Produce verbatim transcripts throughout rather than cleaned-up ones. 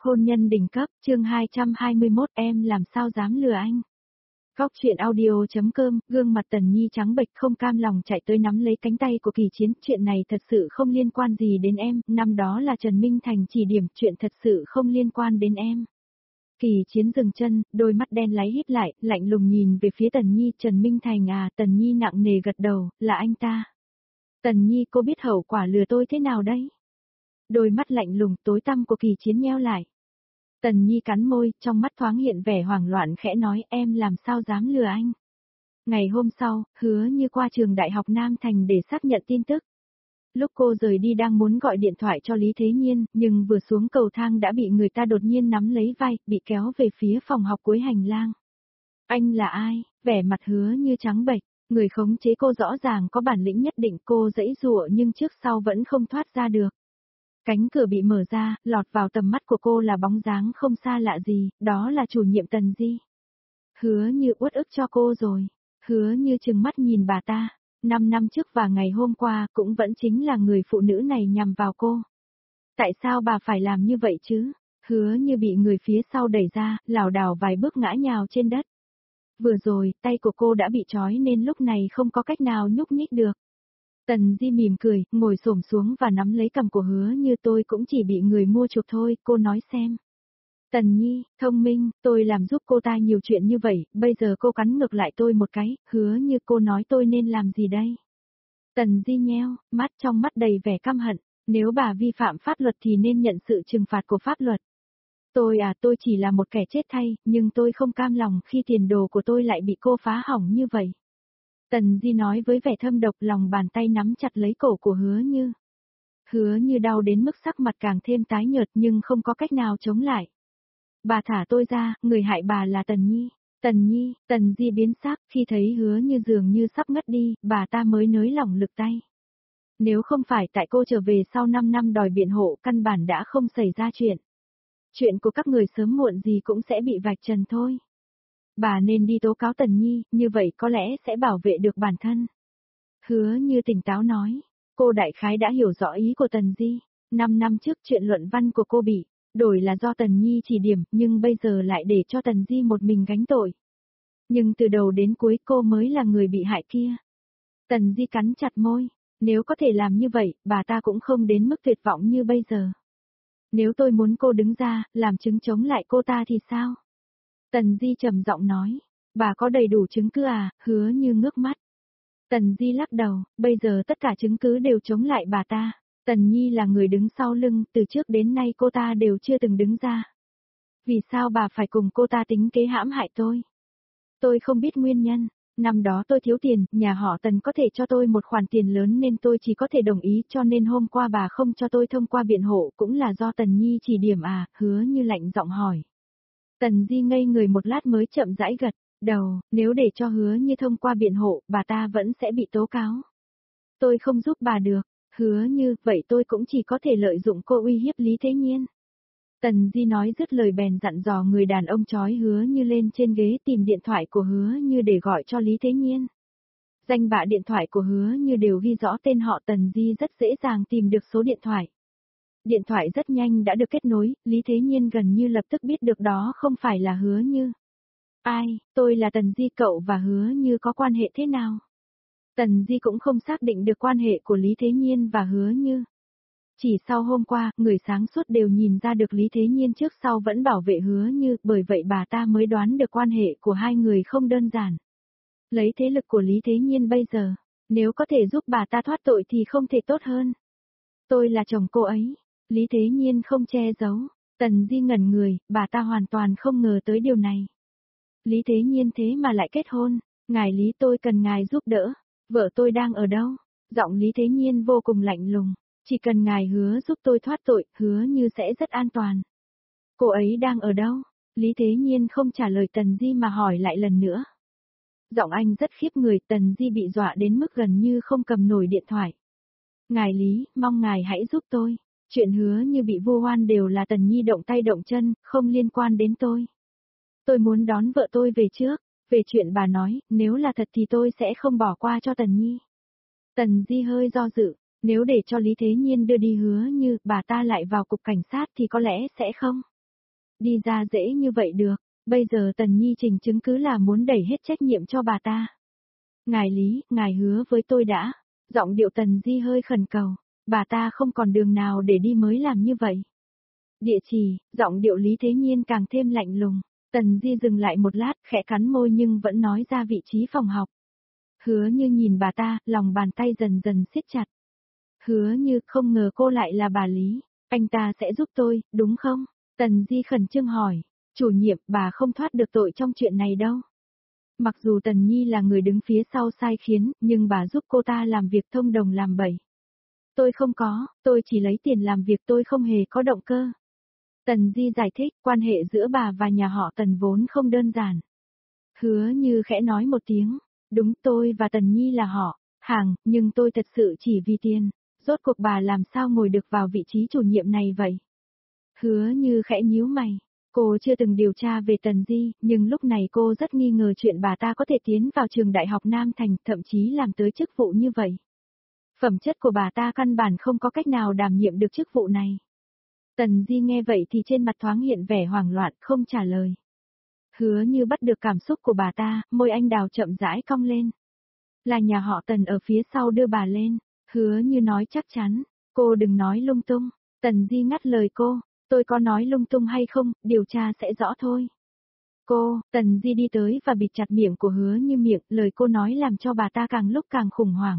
Hôn nhân đỉnh cấp, chương hai trăm hai mươi mốt em làm sao dám lừa anh. Góc chuyện audio.com, gương mặt Tần Nhi trắng bệch không cam lòng chạy tới nắm lấy cánh tay của Kỳ Chiến. Chuyện này thật sự không liên quan gì đến em, năm đó là Trần Minh Thành chỉ điểm, chuyện thật sự không liên quan đến em. Kỳ Chiến dừng chân, đôi mắt đen láy híp lại, lạnh lùng nhìn về phía Tần Nhi. Trần Minh Thành à? Tần Nhi nặng nề gật đầu, là anh ta. Tần Nhi, cô biết hậu quả lừa tôi thế nào đấy? Đôi mắt lạnh lùng tối tăm của Kỳ Chiến nheo lại. Tần Nhi cắn môi, trong mắt thoáng hiện vẻ hoảng loạn khẽ nói, em làm sao dám lừa anh. Ngày hôm sau, Hứa Như qua trường Đại học Nam Thành để xác nhận tin tức. Lúc cô rời đi đang muốn gọi điện thoại cho Lý Thế Nhiên, nhưng vừa xuống cầu thang đã bị người ta đột nhiên nắm lấy vai, bị kéo về phía phòng học cuối hành lang. Anh là ai? Vẻ mặt Hứa Như trắng bệch, người khống chế cô rõ ràng có bản lĩnh nhất định, cô giãy giụa nhưng trước sau vẫn không thoát ra được. Cánh cửa bị mở ra, lọt vào tầm mắt của cô là bóng dáng không xa lạ gì, đó là chủ nhiệm Tần Di. Hứa Như uất ức cho cô rồi. Hứa Như trừng mắt nhìn bà ta. Năm năm trước và ngày hôm qua cũng vẫn chính là người phụ nữ này nhằm vào cô. Tại sao bà phải làm như vậy chứ? Hứa Như bị người phía sau đẩy ra, lảo đảo vài bước ngã nhào trên đất. Vừa rồi, tay của cô đã bị trói nên lúc này không có cách nào nhúc nhích được. Tần Di mỉm cười, ngồi xổm xuống và nắm lấy cằm của Hứa Như. Tôi cũng chỉ bị người mua chuộc thôi, cô nói xem. Tần Nhi, thông minh, tôi làm giúp cô ta nhiều chuyện như vậy, bây giờ cô cắn ngược lại tôi một cái, Hứa Như, cô nói tôi nên làm gì đây? Tần Di nheo, mắt trong mắt đầy vẻ căm hận, nếu bà vi phạm pháp luật thì nên nhận sự trừng phạt của pháp luật. Tôi à, tôi chỉ là một kẻ chết thay, nhưng tôi không cam lòng khi tiền đồ của tôi lại bị cô phá hỏng như vậy. Tần Di nói với vẻ thâm độc, lòng bàn tay nắm chặt lấy cổ của Hứa Như. Hứa Như đau đến mức sắc mặt càng thêm tái nhợt nhưng không có cách nào chống lại. Bà thả tôi ra, người hại bà là Tần Nhi. Tần Nhi, Tần Di biến sắc, khi thấy Hứa Như dường như sắp ngất đi, bà ta mới nới lỏng lực tay. Nếu không phải tại cô trở về sau năm năm đòi biện hộ, căn bản đã không xảy ra chuyện. Chuyện của các người sớm muộn gì cũng sẽ bị vạch trần thôi. Bà nên đi tố cáo Tần Nhi, như vậy có lẽ sẽ bảo vệ được bản thân. Hứa Như tỉnh táo nói, cô đại khái đã hiểu rõ ý của Tần Di. Năm năm trước chuyện luận văn của cô bị đổi là do Tần Nhi chỉ điểm, nhưng bây giờ lại để cho Tần Di một mình gánh tội. Nhưng từ đầu đến cuối cô mới là người bị hại kia. Tần Di cắn chặt môi, nếu có thể làm như vậy, bà ta cũng không đến mức tuyệt vọng như bây giờ. Nếu tôi muốn cô đứng ra, làm chứng chống lại cô ta thì sao? Tần Di trầm giọng nói, bà có đầy đủ chứng cứ à? Hứa Như ngước mắt. Tần Di lắc đầu, bây giờ tất cả chứng cứ đều chống lại bà ta. Tần Nhi là người đứng sau lưng, từ trước đến nay cô ta đều chưa từng đứng ra. Vì sao bà phải cùng cô ta tính kế hãm hại tôi? Tôi không biết nguyên nhân, năm đó tôi thiếu tiền, nhà họ Tần có thể cho tôi một khoản tiền lớn nên tôi chỉ có thể đồng ý, cho nên hôm qua bà không cho tôi thông qua biện hộ cũng là do Tần Nhi chỉ điểm à? Hứa Như lạnh giọng hỏi. Tần Di ngây người một lát mới chậm rãi gật đầu, nếu để cho Hứa Như thông qua biện hộ, bà ta vẫn sẽ bị tố cáo. Tôi không giúp bà được. Hứa Như, vậy tôi cũng chỉ có thể lợi dụng cô uy hiếp Lý Thế Nhiên. Tần Di nói dứt lời bèn dặn dò người đàn ông trói Hứa Như lên trên ghế tìm điện thoại của Hứa Như để gọi cho Lý Thế Nhiên. Danh bạ điện thoại của Hứa Như đều ghi rõ tên họ, Tần Di rất dễ dàng tìm được số điện thoại. Điện thoại rất nhanh đã được kết nối, Lý Thế Nhiên gần như lập tức biết được đó không phải là Hứa Như. Ai, tôi là Tần Di, cậu và Hứa Như có quan hệ thế nào? Tần Di cũng không xác định được quan hệ của Lý Thế Nhiên và Hứa Như. Chỉ sau hôm qua, người sáng suốt đều nhìn ra được Lý Thế Nhiên trước sau vẫn bảo vệ Hứa Như, bởi vậy bà ta mới đoán được quan hệ của hai người không đơn giản. Lấy thế lực của Lý Thế Nhiên bây giờ, nếu có thể giúp bà ta thoát tội thì không thể tốt hơn. Tôi là chồng cô ấy. Lý Thế Nhiên không che giấu. Tần Di ngẩn người, bà ta hoàn toàn không ngờ tới điều này. Lý Thế Nhiên thế mà lại kết hôn. Ngài Lý, tôi cần ngài giúp đỡ. Vợ tôi đang ở đâu? Giọng Lý Thế Nhiên vô cùng lạnh lùng. Chỉ cần ngài hứa giúp tôi thoát tội, Hứa Như sẽ rất an toàn. Cô ấy đang ở đâu? Lý Thế Nhiên không trả lời Tần Di mà hỏi lại lần nữa. Giọng anh rất khiếp người, Tần Di bị dọa đến mức gần như không cầm nổi điện thoại. Ngài Lý, mong ngài hãy giúp tôi. Chuyện Hứa Như bị vu oan đều là Tần Nhi động tay động chân, không liên quan đến tôi. Tôi muốn đón vợ tôi về trước. Về chuyện bà nói, nếu là thật thì tôi sẽ không bỏ qua cho Tần Nhi. Tần Di hơi do dự, nếu để cho Lý Thế Nhiên đưa đi Hứa Như, bà ta lại vào cục cảnh sát thì có lẽ sẽ không. đi ra dễ như vậy được, bây giờ Tần Nhi trình chứng cứ là muốn đẩy hết trách nhiệm cho bà ta. Ngài Lý, ngài hứa với tôi đã, giọng điệu Tần Di hơi khẩn cầu, bà ta không còn đường nào để đi mới làm như vậy. Địa chỉ, giọng điệu Lý Thế Nhiên càng thêm lạnh lùng, Tần Di dừng lại một lát, khẽ cắn môi nhưng vẫn nói ra vị trí phòng học. Hứa Như nhìn bà ta, lòng bàn tay dần dần siết chặt. Hứa Như, không ngờ cô lại là bà Lý, anh ta sẽ giúp tôi, đúng không? Tần Di khẩn trương hỏi, chủ nhiệm, bà không thoát được tội trong chuyện này đâu. Mặc dù Tần Nhi là người đứng phía sau sai khiến, nhưng bà giúp cô ta làm việc thông đồng làm bậy. Tôi không có, tôi chỉ lấy tiền làm việc, tôi không hề có động cơ. Tần Di giải thích, quan hệ giữa bà và nhà họ Tần vốn không đơn giản. Hứa Như khẽ nói một tiếng, đúng, tôi và Tần Nhi là họ, hàng, nhưng tôi thật sự chỉ vì tiền, rốt cuộc bà làm sao ngồi được vào vị trí chủ nhiệm này vậy? Hứa Như khẽ nhíu mày, cô chưa từng điều tra về Tần Di, nhưng lúc này cô rất nghi ngờ chuyện bà ta có thể tiến vào trường đại học Nam Thành, thậm chí làm tới chức vụ như vậy. Phẩm chất của bà ta căn bản không có cách nào đảm nhiệm được chức vụ này. Tần Di nghe vậy thì trên mặt thoáng hiện vẻ hoảng loạn, không trả lời. Hứa Như bắt được cảm xúc của bà ta, môi anh đào chậm rãi cong lên. Là nhà họ Tần ở phía sau đưa bà lên, Hứa Như nói chắc chắn, cô đừng nói lung tung. Tần Di ngắt lời cô, tôi có nói lung tung hay không, điều tra sẽ rõ thôi. Cô, Tần Di đi tới và bịt chặt miệng của Hứa Như miệng, lời cô nói làm cho bà ta càng lúc càng khủng hoảng.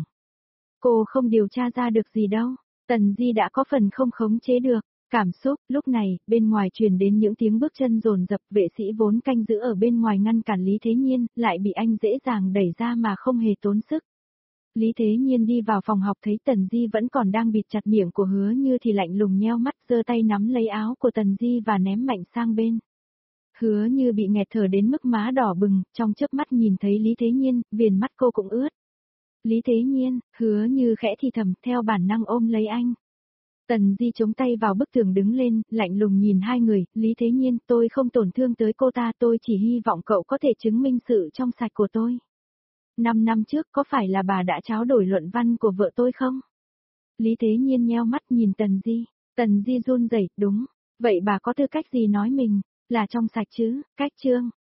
Cô không điều tra ra được gì đâu, Tần Di đã có phần không khống chế được. Cảm xúc, lúc này, bên ngoài truyền đến những tiếng bước chân dồn dập, vệ sĩ vốn canh giữ ở bên ngoài ngăn cản Lý Thế Nhiên, lại bị anh dễ dàng đẩy ra mà không hề tốn sức. Lý Thế Nhiên đi vào phòng học thấy Tần Di vẫn còn đang bịt chặt miệng của Hứa Như thì lạnh lùng nheo mắt, giơ tay nắm lấy áo của Tần Di và ném mạnh sang bên. Hứa Như bị nghẹt thở đến mức má đỏ bừng, trong chớp mắt nhìn thấy Lý Thế Nhiên, viền mắt cô cũng ướt. Lý Thế Nhiên, Hứa Như khẽ thì thầm, theo bản năng ôm lấy anh. Tần Di chống tay vào bức tường đứng lên, lạnh lùng nhìn hai người, Lý Thế Nhiên, tôi không tổn thương tới cô ta, tôi chỉ hy vọng cậu có thể chứng minh sự trong sạch của tôi. Năm năm trước có phải là bà đã tráo đổi luận văn của vợ tôi không? Lý Thế Nhiên nheo mắt nhìn Tần Di, Tần Di run rẩy, đúng, vậy bà có tư cách gì nói mình, là trong sạch chứ, cách chương.